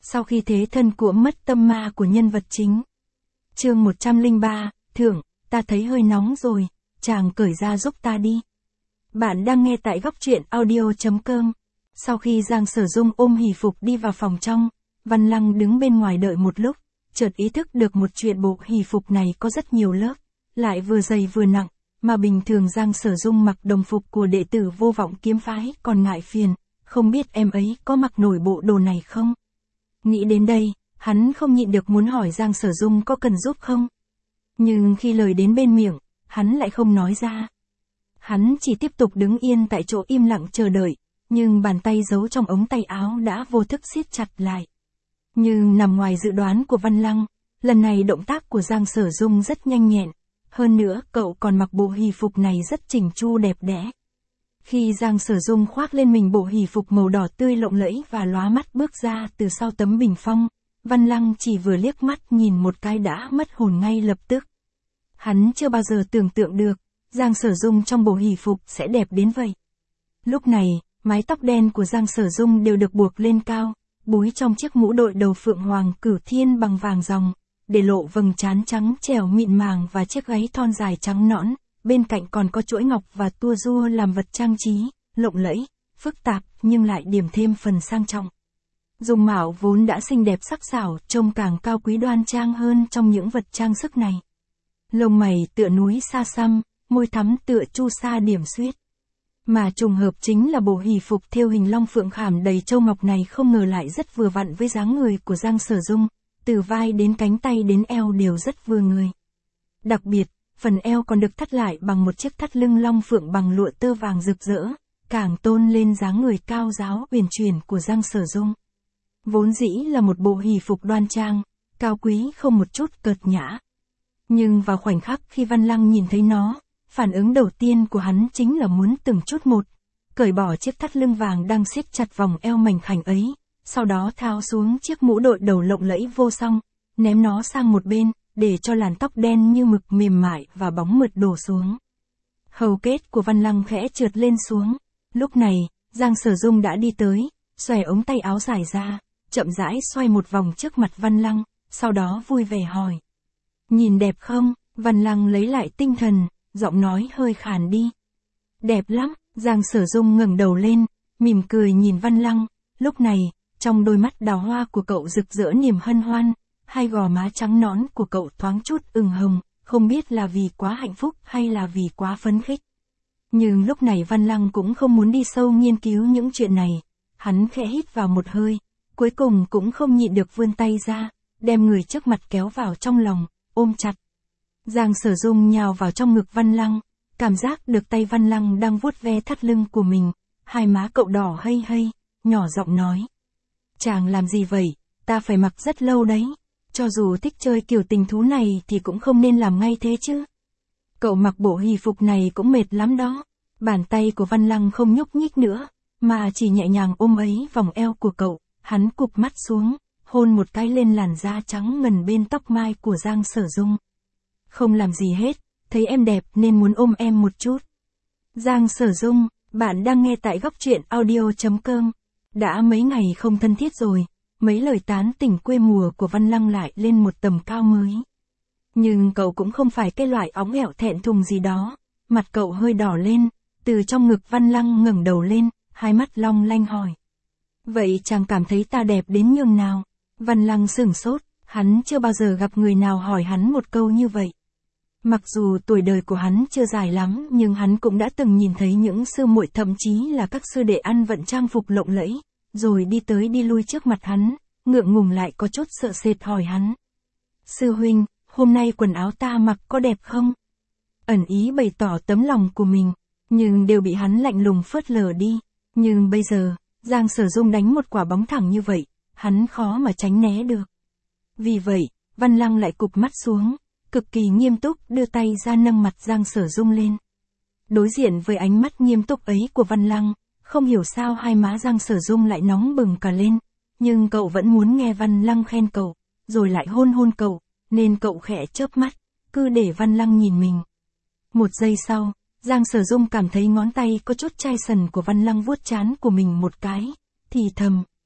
Sau khi thế thân của mất tâm ma của nhân vật chính. Chương 103, Thượng, ta thấy hơi nóng rồi, chàng cởi ra giúp ta đi. Bạn đang nghe tại góc truyện audio.com. Sau khi Giang Sở Dung ôm hỷ phục đi vào phòng trong, Văn Lăng đứng bên ngoài đợi một lúc, chợt ý thức được một chuyện bộ hỷ phục này có rất nhiều lớp, lại vừa dày vừa nặng, mà bình thường Giang Sở Dung mặc đồng phục của đệ tử Vô Vọng kiếm phái còn ngại phiền, không biết em ấy có mặc nổi bộ đồ này không? Nghĩ đến đây, hắn không nhịn được muốn hỏi Giang Sở Dung có cần giúp không? Nhưng khi lời đến bên miệng, hắn lại không nói ra. Hắn chỉ tiếp tục đứng yên tại chỗ im lặng chờ đợi, nhưng bàn tay giấu trong ống tay áo đã vô thức siết chặt lại. Nhưng nằm ngoài dự đoán của Văn Lăng, lần này động tác của Giang Sở Dung rất nhanh nhẹn, hơn nữa cậu còn mặc bộ hỷ phục này rất chỉnh chu đẹp đẽ. Khi Giang Sở Dung khoác lên mình bộ hỷ phục màu đỏ tươi lộng lẫy và lóa mắt bước ra từ sau tấm bình phong, Văn Lăng chỉ vừa liếc mắt nhìn một cái đã mất hồn ngay lập tức. Hắn chưa bao giờ tưởng tượng được, Giang Sở Dung trong bộ hỷ phục sẽ đẹp đến vậy. Lúc này, mái tóc đen của Giang Sở Dung đều được buộc lên cao, búi trong chiếc mũ đội đầu phượng hoàng cửu thiên bằng vàng ròng, để lộ vầng trán trắng trẻo mịn màng và chiếc gáy thon dài trắng nõn, bên cạnh còn có chuỗi ngọc và tua rua làm vật trang trí, lộng lẫy, phức tạp nhưng lại điểm thêm phần sang trọng. Dung mạo vốn đã xinh đẹp sắc sảo, trông càng cao quý đoan trang hơn trong những vật trang sức này. Lông mày tựa núi sa xăm, môi thắm tựa chu sa điểm xuyết. Mà trùng hợp chính là bộ hỷ phục thêu hình long phượng khảm đầy châu ngọc này không ngờ lại rất vừa vặn với dáng người của Giang Sở Dung, từ vai đến cánh tay đến eo đều rất vừa người. Đặc biệt, phần eo còn được thắt lại bằng một chiếc thắt lưng long phượng bằng lụa tơ vàng rực rỡ, càng tôn lên dáng người cao ráo uyển chuyển của Giang Sở Dung. Vốn dĩ là một bộ hỷ phục đoan trang, cao quý không một chút cợt nhã. Nhưng vào khoảnh khắc khi Văn Lăng nhìn thấy nó, phản ứng đầu tiên của hắn chính là muốn từng chút một, cởi bỏ chiếc thắt lưng vàng đang siết chặt vòng eo mảnh khảnh ấy, sau đó tháo xuống chiếc mũ đội đầu lộng lẫy vô song, ném nó sang một bên, để cho làn tóc đen như mực mềm mại và bóng mượt đổ xuống. Hầu kết của Văn Lăng khẽ trượt lên xuống. Lúc này, Giang Sở Dung đã đi tới, xòe ống tay áo dài ra, chậm rãi xoay một vòng trước mặt Văn Lăng, sau đó vui vẻ hỏi. Nhìn đẹp không? Văn Lăng lấy lại tinh thần, giọng nói hơi khàn đi. Đẹp lắm, Giang Sở Dung ngẩng đầu lên, mỉm cười nhìn Văn Lăng, lúc này, trong đôi mắt đào hoa của cậu rực rỡ niềm hân hoan, hai gò má trắng nõn của cậu thoáng chút ửng hồng, không biết là vì quá hạnh phúc hay là vì quá phấn khích. Nhưng lúc này Văn Lăng cũng không muốn đi sâu nghiên cứu những chuyện này, hắn khẽ hít vào một hơi, cuối cùng cũng không nhịn được vươn tay ra, đem người trước mặt kéo vào trong lòng, ôm chặt. Giang Sở Dung nhào vào trong ngực Văn Lăng, cảm giác được tay Văn Lăng đang vuốt ve thắt lưng của mình, hai má cậu đỏ hây hây, nhỏ giọng nói. Chàng làm gì vậy, ta phải mặc rất lâu đấy, cho dù thích chơi kiểu tình thú này thì cũng không nên làm ngay thế chứ. Cậu mặc bộ hỷ phục này cũng mệt lắm đó. Bàn tay của Văn Lăng không nhúc nhích nữa, mà chỉ nhẹ nhàng ôm ấy vòng eo của cậu, hắn cụp mắt xuống, hôn một cái lên làn da trắng ngần bên tóc mai của Giang Sở Dung. Không làm gì hết, thấy em đẹp nên muốn ôm em một chút. Giang Sở Dung, bạn đang nghe tại góc truyện audio.com. Đã mấy ngày không thân thiết rồi, mấy lời tán tỉnh quê mùa của Văn Lăng lại lên một tầm cao mới. Nhưng cậu cũng không phải cái loại óng ẻo thẹn thùng gì đó, mặt cậu hơi đỏ lên, từ trong ngực Văn Lăng ngẩng đầu lên, hai mắt long lanh hỏi. Vậy chàng cảm thấy ta đẹp đến nhường nào? Văn Lăng sửng sốt, hắn chưa bao giờ gặp người nào hỏi hắn một câu như vậy. Mặc dù tuổi đời của hắn chưa dài lắm nhưng hắn cũng đã từng nhìn thấy những sư muội thậm chí là các sư đệ ăn vận trang phục lộng lẫy, rồi đi tới đi lui trước mặt hắn, ngượng ngùng lại có chút sợ sệt hỏi hắn. Sư huynh, hôm nay quần áo ta mặc có đẹp không? Ẩn ý bày tỏ tấm lòng của mình, nhưng đều bị hắn lạnh lùng phớt lờ đi. Nhưng bây giờ, Giang Sở Dung đánh một quả bóng thẳng như vậy, hắn khó mà tránh né được. Vì vậy, Văn Lăng lại cụp mắt xuống, cực kỳ nghiêm túc đưa tay ra nâng mặt Giang Sở Dung lên. Đối diện với ánh mắt nghiêm túc ấy của Văn Lăng, không hiểu sao hai má Giang Sở Dung lại nóng bừng cả lên, nhưng cậu vẫn muốn nghe Văn Lăng khen cậu, rồi lại hôn hôn cậu, nên cậu khẽ chớp mắt, cứ để Văn Lăng nhìn mình. Một giây sau, Giang Sở Dung cảm thấy ngón tay có chút chai sần của Văn Lăng vuốt trán của mình một cái, thì thầm.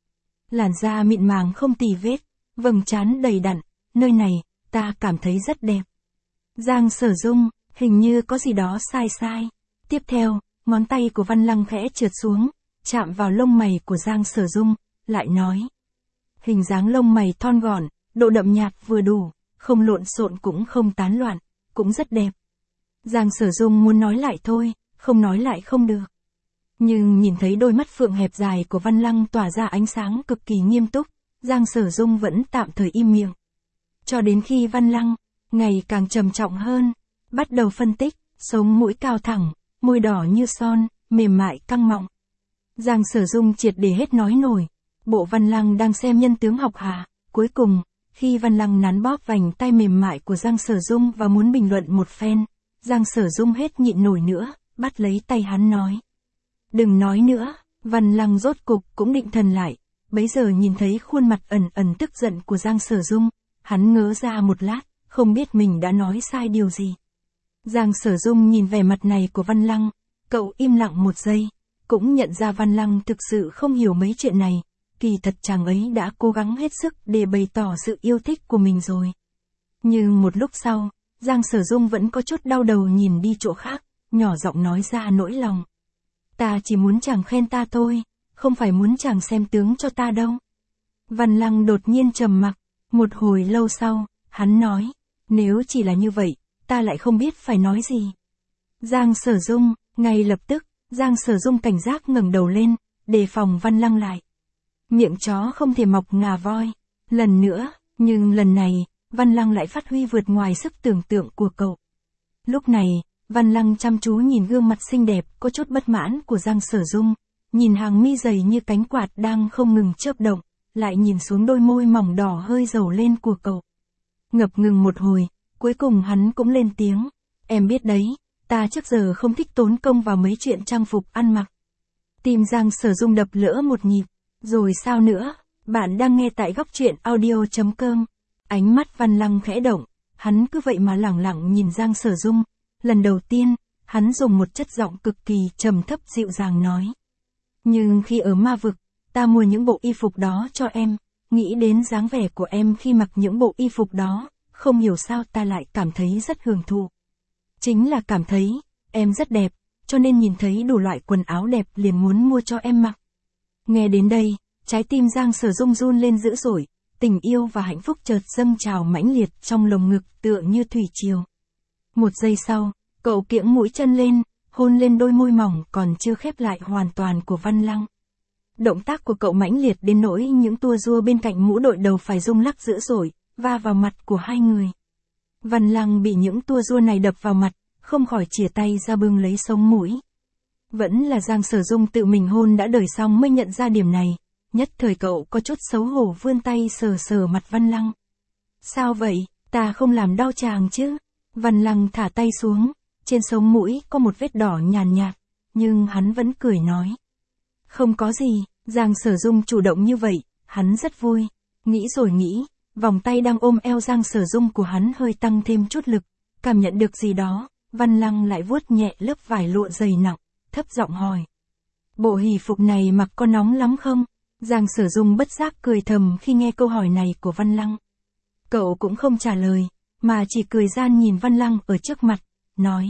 làn da mịn màng không tì vết, vầng trán đầy đặn, nơi này, ta cảm thấy rất đẹp. Giang Sở Dung, hình như có gì đó sai sai. Tiếp theo, ngón tay của Văn Lăng khẽ trượt xuống, chạm vào lông mày của Giang Sở Dung, lại nói. Hình dáng lông mày thon gọn, độ đậm nhạt vừa đủ, không lộn xộn cũng không tán loạn, cũng rất đẹp. Giang Sở Dung muốn nói lại thôi, không nói lại không được. Nhưng nhìn thấy đôi mắt phượng hẹp dài của Văn Lăng tỏa ra ánh sáng cực kỳ nghiêm túc, Giang Sở Dung vẫn tạm thời im miệng. Cho đến khi Văn Lăng, ngày càng trầm trọng hơn, bắt đầu phân tích, sống mũi cao thẳng, môi đỏ như son, mềm mại căng mọng. Giang Sở Dung triệt để hết nói nổi, bộ Văn Lăng đang xem nhân tướng học hà, cuối cùng, khi Văn Lăng nắn bóp vành tay mềm mại của Giang Sở Dung và muốn bình luận một phen, Giang Sở Dung hết nhịn nổi nữa, bắt lấy tay hắn nói. Đừng nói nữa, Văn Lăng rốt cục cũng định thần lại, bấy giờ nhìn thấy khuôn mặt ẩn ẩn tức giận của Giang Sở Dung, hắn ngớ ra một lát, không biết mình đã nói sai điều gì. Giang Sở Dung nhìn vẻ mặt này của Văn Lăng, cậu im lặng một giây, cũng nhận ra Văn Lăng thực sự không hiểu mấy chuyện này, kỳ thật chàng ấy đã cố gắng hết sức để bày tỏ sự yêu thích của mình rồi. Nhưng một lúc sau, Giang Sở Dung vẫn có chút đau đầu nhìn đi chỗ khác, nhỏ giọng nói ra nỗi lòng. Ta chỉ muốn chàng khen ta thôi, không phải muốn chàng xem tướng cho ta đâu. Văn Lăng đột nhiên trầm mặc, một hồi lâu sau, hắn nói, nếu chỉ là như vậy, ta lại không biết phải nói gì. Giang Sở Dung, ngay lập tức, Giang Sở Dung cảnh giác ngẩng đầu lên, đề phòng Văn Lăng lại. Miệng chó không thể mọc ngà voi. Lần nữa, nhưng lần này, Văn Lăng lại phát huy vượt ngoài sức tưởng tượng của cậu. Lúc này, Văn Lăng chăm chú nhìn gương mặt xinh đẹp có chút bất mãn của Giang Sở Dung, nhìn hàng mi dày như cánh quạt đang không ngừng chớp động, lại nhìn xuống đôi môi mỏng đỏ hơi dầu lên của cậu. Ngập ngừng một hồi, cuối cùng hắn cũng lên tiếng, em biết đấy, ta trước giờ không thích tốn công vào mấy chuyện trang phục ăn mặc. Tim Giang Sở Dung đập lỡ một nhịp, rồi sao nữa, bạn đang nghe tại góc truyện audio.com. Ánh mắt Văn Lăng khẽ động, hắn cứ vậy mà lẳng lặng nhìn Giang Sở Dung. Lần đầu tiên, hắn dùng một chất giọng cực kỳ trầm thấp dịu dàng nói. Nhưng khi ở ma vực, ta mua những bộ y phục đó cho em, nghĩ đến dáng vẻ của em khi mặc những bộ y phục đó, không hiểu sao ta lại cảm thấy rất hưởng thụ. Chính là cảm thấy, em rất đẹp, cho nên nhìn thấy đủ loại quần áo đẹp liền muốn mua cho em mặc. Nghe đến đây, trái tim Giang Sở Dung run lên dữ dội, tình yêu và hạnh phúc chợt dâng trào mãnh liệt trong lồng ngực tựa như thủy triều. Một giây sau, cậu kiễng mũi chân lên, hôn lên đôi môi mỏng còn chưa khép lại hoàn toàn của Văn Lăng. Động tác của cậu mãnh liệt đến nỗi những tua rua bên cạnh mũ đội đầu phải rung lắc dữ dội, va vào mặt của hai người. Văn Lăng bị những tua rua này đập vào mặt, không khỏi chìa tay ra bưng lấy sống mũi. Vẫn là Giang Sở Dung tự mình hôn đã đời xong mới nhận ra điểm này, nhất thời cậu có chút xấu hổ vươn tay sờ sờ mặt Văn Lăng. Sao vậy, ta không làm đau chàng chứ? Văn Lăng thả tay xuống, trên sống mũi có một vết đỏ nhàn nhạt, nhưng hắn vẫn cười nói. Không có gì, Giang Sở Dung chủ động như vậy, hắn rất vui. Nghĩ rồi nghĩ, vòng tay đang ôm eo Giang Sở Dung của hắn hơi tăng thêm chút lực, cảm nhận được gì đó, Văn Lăng lại vuốt nhẹ lớp vải lụa dày nặng, thấp giọng hỏi. Bộ hỷ phục này mặc có nóng lắm không? Giang Sở Dung bất giác cười thầm khi nghe câu hỏi này của Văn Lăng. Cậu cũng không trả lời, mà chỉ cười gian nhìn Văn Lăng ở trước mặt, nói.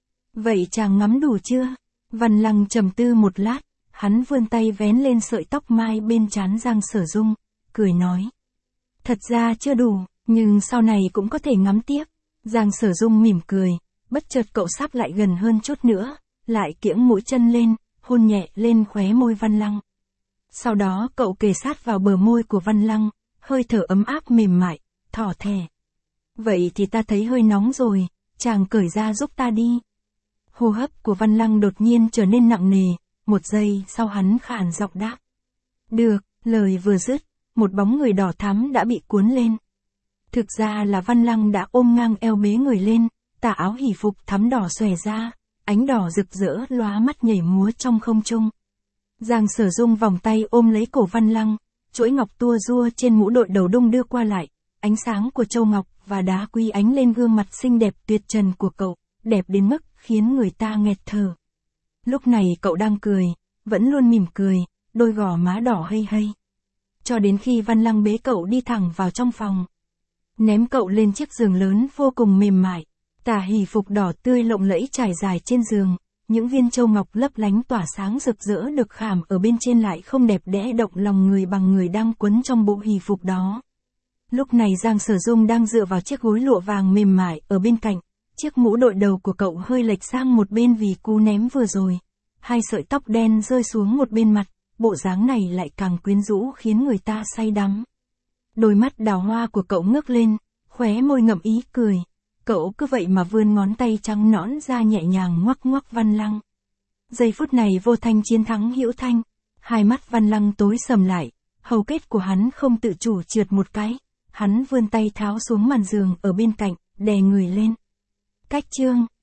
Vậy chàng ngắm đủ chưa? Văn Lăng trầm tư một lát, hắn vươn tay vén lên sợi tóc mai bên trán Giang Sở Dung, cười nói. Thật ra chưa đủ, nhưng sau này cũng có thể ngắm tiếp. Giang Sở Dung mỉm cười, bất chợt cậu sắp lại gần hơn chút nữa, lại kiễng mũi chân lên, hôn nhẹ lên khóe môi Văn Lăng. Sau đó cậu kề sát vào bờ môi của Văn Lăng, hơi thở ấm áp mềm mại, thỏ thẻ. Vậy thì ta thấy hơi nóng rồi, chàng cởi ra giúp ta đi. Hô hấp của Văn Lăng đột nhiên trở nên nặng nề, một giây sau hắn khàn giọng đáp. Được, lời vừa dứt, một bóng người đỏ thắm đã bị cuốn lên. Thực ra là Văn Lăng đã ôm ngang eo bế người lên, tà áo hỷ phục thắm đỏ xòe ra, ánh đỏ rực rỡ lóa mắt nhảy múa trong không trung. Giang Sở Dung vòng tay ôm lấy cổ Văn Lăng, chuỗi ngọc tua rua trên mũ đội đầu đung đưa qua lại, ánh sáng của châu ngọc và đá quý ánh lên gương mặt xinh đẹp tuyệt trần của cậu, đẹp đến mức khiến người ta nghẹt thở. Lúc này cậu đang cười, vẫn luôn mỉm cười, đôi gò má đỏ hây hây. cho đến khi Văn Lăng bế cậu đi thẳng vào trong phòng. Ném cậu lên chiếc giường lớn vô cùng mềm mại, tà hỷ phục đỏ tươi lộng lẫy trải dài trên giường, những viên châu ngọc lấp lánh tỏa sáng rực rỡ được khảm ở bên trên lại không đẹp đẽ động lòng người bằng người đang quấn trong bộ hỷ phục đó. Lúc này Giang Sở Dung đang dựa vào chiếc gối lụa vàng mềm mại ở bên cạnh, chiếc mũ đội đầu của cậu hơi lệch sang một bên vì cú ném vừa rồi. Hai sợi tóc đen rơi xuống một bên mặt, bộ dáng này lại càng quyến rũ khiến người ta say đắm. Đôi mắt đào hoa của cậu ngước lên, khóe môi ngậm ý cười. Cậu cứ vậy mà vươn ngón tay trắng nõn ra nhẹ nhàng ngoắc ngoắc Văn Lăng. Giây phút này Vô Thanh chiến thắng Hữu Thanh, hai mắt Văn Lăng tối sầm lại, hầu kết của hắn không tự chủ trượt một cái, hắn vươn tay tháo xuống màn giường ở bên cạnh, đè người lên. Cách chương